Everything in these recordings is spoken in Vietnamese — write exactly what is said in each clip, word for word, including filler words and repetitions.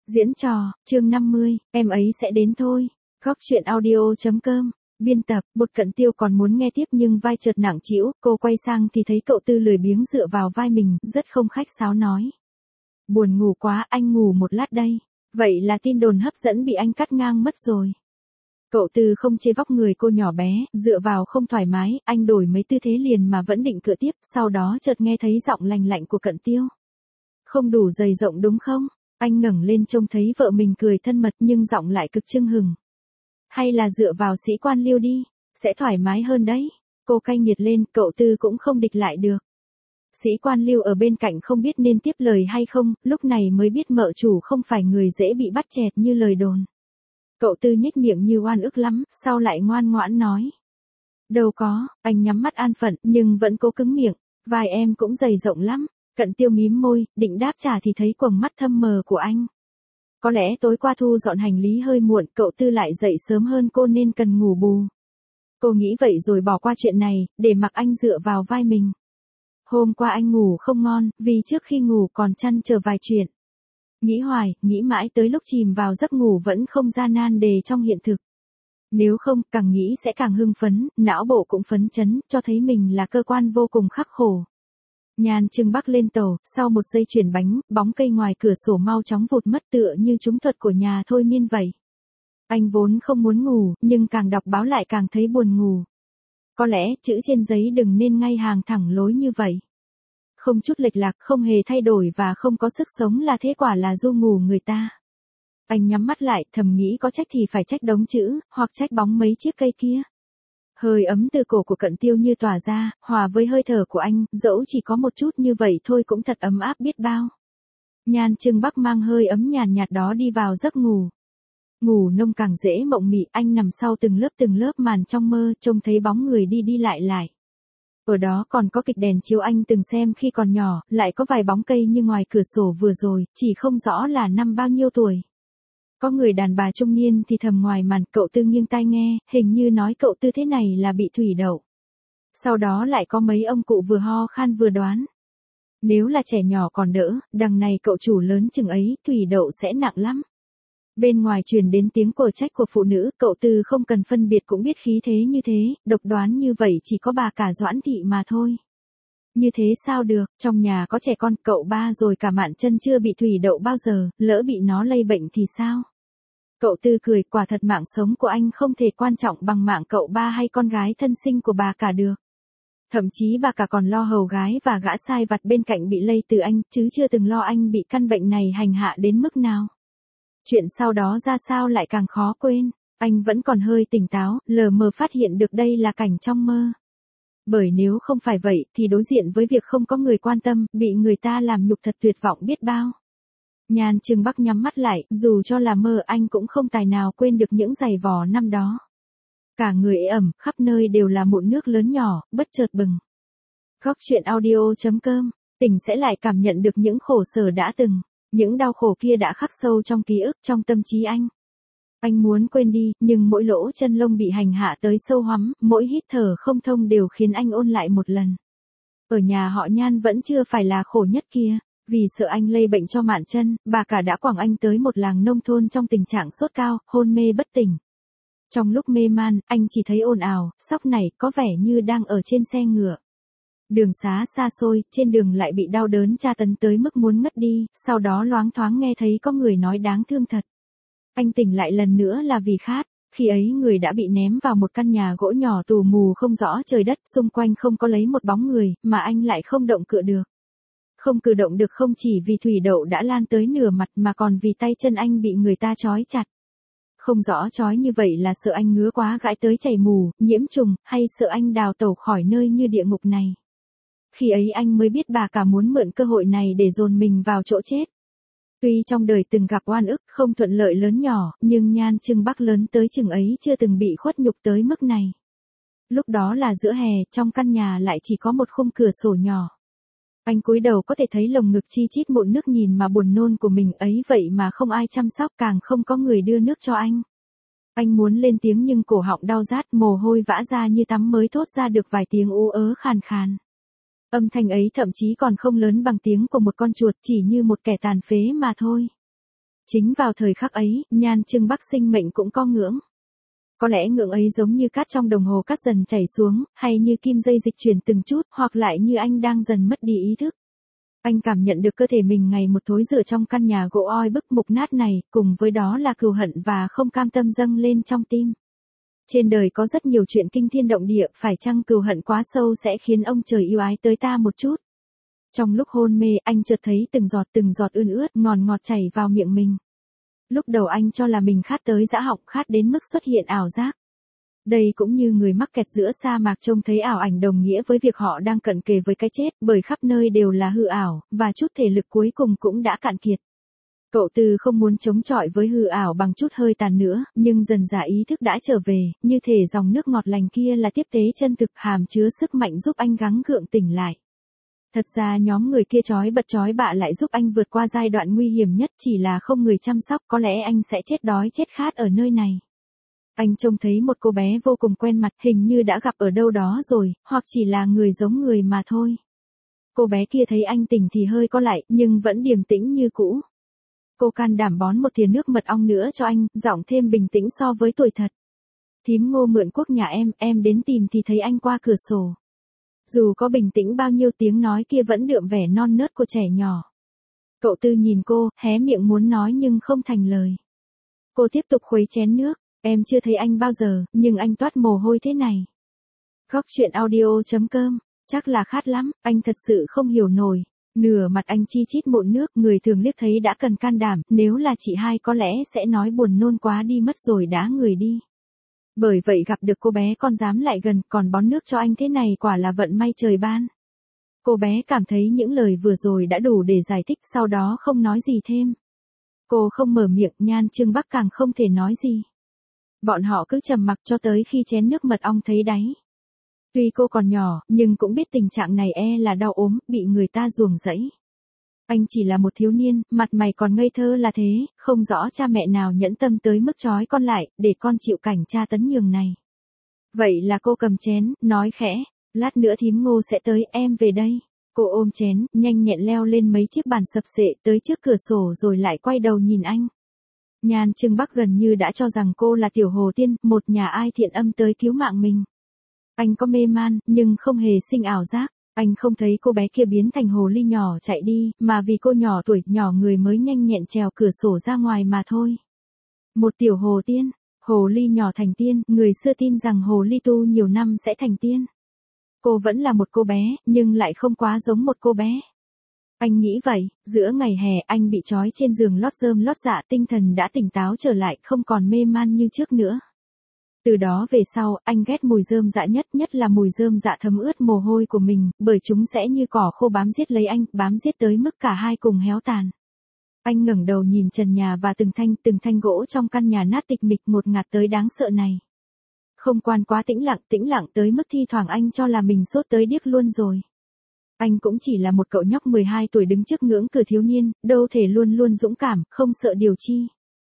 Diễn trò, chương năm mươi, em ấy sẽ đến thôi. Góc truyện audio.com, biên tập, Bột Cận Tiêu còn muốn nghe tiếp nhưng vai chợt nặng trĩu, cô quay sang thì thấy cậu Tư lười biếng dựa vào vai mình, rất không khách sáo nói. Buồn ngủ quá, anh ngủ một lát đây. Vậy là tin đồn hấp dẫn bị anh cắt ngang mất rồi. Cậu Tư không chê vóc người cô nhỏ bé, dựa vào không thoải mái, anh đổi mấy tư thế liền mà vẫn định cựa tiếp, sau đó chợt nghe thấy giọng lành lạnh của Cận Tiêu. Không đủ dày rộng đúng không? Anh ngẩng lên trông thấy vợ mình cười thân mật nhưng giọng lại cực chưng hừng. Hay là dựa vào sĩ quan Liêu đi, sẽ thoải mái hơn đấy. Cô cay nghiệt lên, cậu Tư cũng không địch lại được. Sĩ quan Liêu ở bên cạnh không biết nên tiếp lời hay không, lúc này mới biết mợ chủ không phải người dễ bị bắt chẹt như lời đồn. Cậu Tư nhếch miệng như oan ức lắm, sau lại ngoan ngoãn nói. Đâu có, anh nhắm mắt an phận nhưng vẫn cố cứng miệng, vai em cũng dày rộng lắm. Cận Tiêu mím môi, định đáp trả thì thấy quầng mắt thâm mờ của anh. Có lẽ tối qua thu dọn hành lý hơi muộn, cậu Tư lại dậy sớm hơn cô nên cần ngủ bù. Cô nghĩ vậy rồi bỏ qua chuyện này, để mặc anh dựa vào vai mình. Hôm qua anh ngủ không ngon, vì trước khi ngủ còn trăn trở vài chuyện. Nghĩ hoài, nghĩ mãi tới lúc chìm vào giấc ngủ vẫn không ra nan đề trong hiện thực. Nếu không, càng nghĩ sẽ càng hưng phấn, não bộ cũng phấn chấn, cho thấy mình là cơ quan vô cùng khắc khổ. Nhàn Trưng Bắc lên tàu, sau một giây chuyển bánh, bóng cây ngoài cửa sổ mau chóng vụt mất tựa như trúng thuật của nhà thôi miên vậy. Anh vốn không muốn ngủ, nhưng càng đọc báo lại càng thấy buồn ngủ. Có lẽ, chữ trên giấy đừng nên ngay hàng thẳng lối như vậy. Không chút lệch lạc, không hề thay đổi và không có sức sống là thế quả là du ngủ người ta. Anh nhắm mắt lại, thầm nghĩ có trách thì phải trách đống chữ, hoặc trách bóng mấy chiếc cây kia. Hơi ấm từ cổ của Cận Tiêu như tỏa ra, hòa với hơi thở của anh, dẫu chỉ có một chút như vậy thôi cũng thật ấm áp biết bao. Nhan Trưng Bắc mang hơi ấm nhàn nhạt đó đi vào giấc ngủ. Ngủ nông càng dễ mộng mị, anh nằm sau từng lớp từng lớp màn trong mơ, trông thấy bóng người đi đi lại lại. Ở đó còn có kịch đèn chiếu anh từng xem khi còn nhỏ, lại có vài bóng cây như ngoài cửa sổ vừa rồi, chỉ không rõ là năm bao nhiêu tuổi. Có người đàn bà trung niên thì thầm ngoài màn, cậu Tư nghiêng tai nghe, hình như nói cậu Tư thế này là bị thủy đậu. Sau đó lại có mấy ông cụ vừa ho khan vừa đoán. Nếu là trẻ nhỏ còn đỡ, đằng này cậu chủ lớn chừng ấy, thủy đậu sẽ nặng lắm. Bên ngoài truyền đến tiếng còi trách của phụ nữ, cậu Tư không cần phân biệt cũng biết khí thế như thế, độc đoán như vậy chỉ có bà cả Doãn Thị mà thôi. Như thế sao được, trong nhà có trẻ con, cậu ba rồi cả Mạn Chân chưa bị thủy đậu bao giờ, lỡ bị nó lây bệnh thì sao? Cậu Tư cười, quả thật mạng sống của anh không thể quan trọng bằng mạng cậu ba hay con gái thân sinh của bà cả được. Thậm chí bà cả còn lo hầu gái và gã sai vặt bên cạnh bị lây từ anh, chứ chưa từng lo anh bị căn bệnh này hành hạ đến mức nào. Chuyện sau đó ra sao lại càng khó quên, anh vẫn còn hơi tỉnh táo, lờ mờ phát hiện được đây là cảnh trong mơ. Bởi nếu không phải vậy thì đối diện với việc không có người quan tâm, bị người ta làm nhục thật tuyệt vọng biết bao. Nhan Trưng Bắc nhắm mắt lại, dù cho là mơ anh cũng không tài nào quên được những giày vò năm đó. Cả người ế ẩm, khắp nơi đều là mụn nước lớn nhỏ, bất chợt bừng. Góc truyện audio.com, tỉnh sẽ lại cảm nhận được những khổ sở đã từng, những đau khổ kia đã khắc sâu trong ký ức, trong tâm trí anh. Anh muốn quên đi, nhưng mỗi lỗ chân lông bị hành hạ tới sâu hoắm, mỗi hít thở không thông đều khiến anh ôn lại một lần. Ở nhà họ Nhan vẫn chưa phải là khổ nhất kia. Vì sợ anh lây bệnh cho Mạn Chân, bà cả đã quẳng anh tới một làng nông thôn trong tình trạng sốt cao, hôn mê bất tỉnh. Trong lúc mê man, anh chỉ thấy ồn ào, sóc này có vẻ như đang ở trên xe ngựa. Đường xá xa xôi, trên đường lại bị đau đớn tra tấn tới mức muốn ngất đi, sau đó loáng thoáng nghe thấy có người nói đáng thương thật. Anh tỉnh lại lần nữa là vì khát, khi ấy người đã bị ném vào một căn nhà gỗ nhỏ tù mù không rõ trời đất, xung quanh không có lấy một bóng người, mà anh lại không động cựa được. Không cử động được không chỉ vì thủy đậu đã lan tới nửa mặt mà còn vì tay chân anh bị người ta trói chặt. Không rõ trói như vậy là sợ anh ngứa quá gãi tới chảy mù, nhiễm trùng, hay sợ anh đào tẩu khỏi nơi như địa ngục này. Khi ấy anh mới biết bà cả muốn mượn cơ hội này để dồn mình vào chỗ chết. Tuy trong đời từng gặp oan ức không thuận lợi lớn nhỏ, nhưng Nhan Trưng Bắc lớn tới chừng ấy chưa từng bị khuất nhục tới mức này. Lúc đó là giữa hè, trong căn nhà lại chỉ có một khung cửa sổ nhỏ. Anh cúi đầu có thể thấy lồng ngực chi chít mụn nước nhìn mà buồn nôn của mình ấy vậy mà không ai chăm sóc, càng không có người đưa nước cho anh. Anh muốn lên tiếng nhưng cổ họng đau rát, mồ hôi vã ra như tắm mới thốt ra được vài tiếng ú ớ khàn khàn. Âm thanh ấy thậm chí còn không lớn bằng tiếng của một con chuột, chỉ như một kẻ tàn phế mà thôi. Chính vào thời khắc ấy, Nhan Trưng Bắc sinh mệnh cũng co ngưỡng. Có lẽ ngưỡng ấy giống như cát trong đồng hồ cát dần chảy xuống, hay như kim dây dịch chuyển từng chút, hoặc lại như anh đang dần mất đi ý thức. Anh cảm nhận được cơ thể mình ngày một thối rữa trong căn nhà gỗ oi bức mục nát này, cùng với đó là cừu hận và không cam tâm dâng lên trong tim. Trên đời có rất nhiều chuyện kinh thiên động địa, phải chăng cừu hận quá sâu sẽ khiến ông trời yêu ái tới ta một chút. Trong lúc hôn mê, anh chợt thấy từng giọt từng giọt ươn ướt ngọt ngọt chảy vào miệng mình. Lúc đầu anh cho là mình khát tới giã họng, khát đến mức xuất hiện ảo giác. Đây cũng như người mắc kẹt giữa sa mạc trông thấy ảo ảnh đồng nghĩa với việc họ đang cận kề với cái chết, bởi khắp nơi đều là hư ảo, và chút thể lực cuối cùng cũng đã cạn kiệt. Cậu Tư không muốn chống chọi với hư ảo bằng chút hơi tàn nữa, nhưng dần dà ý thức đã trở về, như thể dòng nước ngọt lành kia là tiếp tế chân thực hàm chứa sức mạnh giúp anh gắng gượng tỉnh lại. Thật ra nhóm người kia chói bật chói bạ lại giúp anh vượt qua giai đoạn nguy hiểm nhất, chỉ là không người chăm sóc, có lẽ anh sẽ chết đói chết khát ở nơi này. Anh trông thấy một cô bé vô cùng quen mặt, hình như đã gặp ở đâu đó rồi, hoặc chỉ là người giống người mà thôi. Cô bé kia thấy anh tỉnh thì hơi co lại, nhưng vẫn điềm tĩnh như cũ. Cô can đảm bón một thìa nước mật ong nữa cho anh, giọng thêm bình tĩnh so với tuổi thật. Thím Ngô mượn cuốc nhà em, em đến tìm thì thấy anh qua cửa sổ. Dù có bình tĩnh bao nhiêu, tiếng nói kia vẫn đượm vẻ non nớt của trẻ nhỏ. Cậu Tư nhìn cô, hé miệng muốn nói nhưng không thành lời. Cô tiếp tục khuấy chén nước, em chưa thấy anh bao giờ, nhưng anh toát mồ hôi thế này. Góc truyện audio chấm com, chắc là khát lắm, anh thật sự không hiểu nổi. Nửa mặt anh chi chít mụn nước, người thường liếc thấy đã cần can đảm, nếu là chị hai có lẽ sẽ nói buồn nôn quá đi mất rồi đá người đi. Bởi vậy gặp được cô bé con dám lại gần, còn bón nước cho anh thế này quả là vận may trời ban. Cô bé cảm thấy những lời vừa rồi đã đủ để giải thích, sau đó không nói gì thêm. Cô không mở miệng, Nhan Trưng Bắc càng không thể nói gì. Bọn họ cứ trầm mặc cho tới khi chén nước mật ong thấy đáy. Tuy cô còn nhỏ, nhưng cũng biết tình trạng này e là đau ốm, bị người ta ruồng rẫy. Anh chỉ là một thiếu niên, mặt mày còn ngây thơ là thế, không rõ cha mẹ nào nhẫn tâm tới mức trói con lại, để con chịu cảnh tra tấn nhường này. Vậy là cô cầm chén, nói khẽ, lát nữa thím Ngô sẽ tới, em về đây. Cô ôm chén, nhanh nhẹn leo lên mấy chiếc bàn sập xệ tới trước cửa sổ rồi lại quay đầu nhìn anh. Nhan Trưng Bắc gần như đã cho rằng cô là tiểu hồ tiên, một nhà ai thiện âm tới cứu mạng mình. Anh có mê man, nhưng không hề sinh ảo giác. Anh không thấy cô bé kia biến thành hồ ly nhỏ chạy đi, mà vì cô nhỏ tuổi, nhỏ người mới nhanh nhẹn trèo cửa sổ ra ngoài mà thôi. Một tiểu hồ tiên, hồ ly nhỏ thành tiên, người xưa tin rằng hồ ly tu nhiều năm sẽ thành tiên. Cô vẫn là một cô bé, nhưng lại không quá giống một cô bé. Anh nghĩ vậy, giữa ngày hè anh bị trói trên giường lót rơm lót dạ, tinh thần đã tỉnh táo trở lại, không còn mê man như trước nữa. Từ đó về sau, anh ghét mùi rơm dạ nhất, nhất là mùi rơm dạ thấm ướt mồ hôi của mình, bởi chúng sẽ như cỏ khô bám giết lấy anh, bám giết tới mức cả hai cùng héo tàn. Anh ngẩng đầu nhìn trần nhà và từng thanh, từng thanh gỗ trong căn nhà nát tịch mịch ngột ngạt tới đáng sợ này. Không quan quá tĩnh lặng, tĩnh lặng tới mức thi thoảng anh cho là mình sốt tới điếc luôn rồi. Anh cũng chỉ là một cậu nhóc mười hai tuổi đứng trước ngưỡng cửa thiếu niên, đâu thể luôn luôn dũng cảm, không sợ điều chi.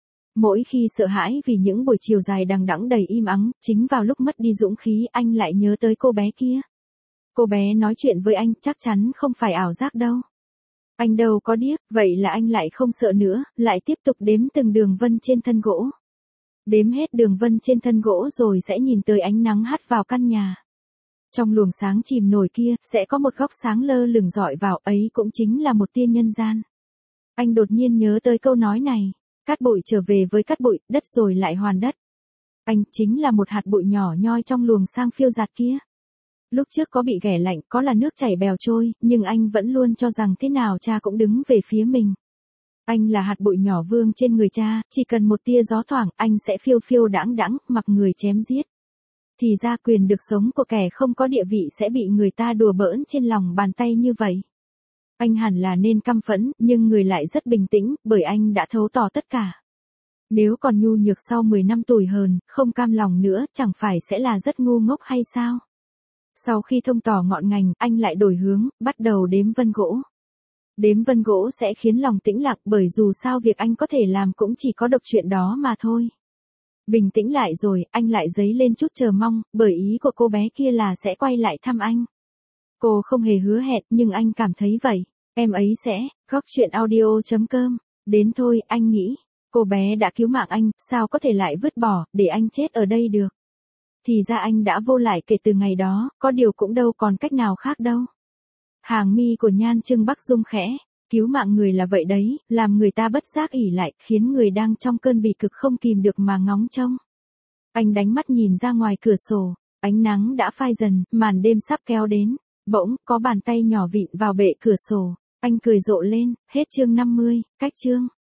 Mỗi khi sợ hãi vì những buổi chiều dài đằng đẵng đầy im ắng, chính vào lúc mất đi dũng khí anh lại nhớ tới cô bé kia. Cô bé nói chuyện với anh, chắc chắn không phải ảo giác đâu. Anh đâu có điếc, vậy là anh lại không sợ nữa, lại tiếp tục đếm từng đường vân trên thân gỗ. Đếm hết đường vân trên thân gỗ rồi sẽ nhìn tới ánh nắng hắt vào căn nhà. Trong luồng sáng chìm nổi kia, sẽ có một góc sáng lơ lửng dọi vào, ấy cũng chính là một tia nhân gian. Anh đột nhiên nhớ tới câu nói này. Cát bụi trở về với cát bụi, đất rồi lại hoàn đất. Anh chính là một hạt bụi nhỏ nhoi trong luồng sang phiêu dạt kia. Lúc trước có bị ghẻ lạnh, có là nước chảy bèo trôi, nhưng anh vẫn luôn cho rằng thế nào cha cũng đứng về phía mình. Anh là hạt bụi nhỏ vương trên người cha, chỉ cần một tia gió thoảng, anh sẽ phiêu phiêu đãng đãng, mặc người chém giết. Thì ra quyền được sống của kẻ không có địa vị sẽ bị người ta đùa bỡn trên lòng bàn tay như vậy. Anh hẳn là nên căm phẫn, nhưng người lại rất bình tĩnh, bởi anh đã thấu tỏ tất cả. Nếu còn nhu nhược sau mười năm tủi hờn, không cam lòng nữa, chẳng phải sẽ là rất ngu ngốc hay sao? Sau khi thông tỏ ngọn ngành, anh lại đổi hướng, bắt đầu đếm vân gỗ. Đếm vân gỗ sẽ khiến lòng tĩnh lặng, bởi dù sao việc anh có thể làm cũng chỉ có độc chuyện đó mà thôi. Bình tĩnh lại rồi, anh lại dấy lên chút chờ mong, bởi ý của cô bé kia là sẽ quay lại thăm anh. Cô không hề hứa hẹn, nhưng anh cảm thấy vậy. Em ấy sẽ, góc truyện audio chấm com, đến thôi, anh nghĩ. Cô bé đã cứu mạng anh, sao có thể lại vứt bỏ, để anh chết ở đây được. Thì ra anh đã vô lại kể từ ngày đó, có điều cũng đâu còn cách nào khác đâu. Hàng mi của Nhan Trưng Bắc rung khẽ, cứu mạng người là vậy đấy, làm người ta bất giác ỷ lại, khiến người đang trong cơn bì cực không kìm được mà ngóng trông. Anh đánh mắt nhìn ra ngoài cửa sổ, ánh nắng đã phai dần, màn đêm sắp kéo đến. Bỗng, có bàn tay nhỏ vịn vào bệ cửa sổ, anh cười rộ lên, hết chương năm mươi, cách chương.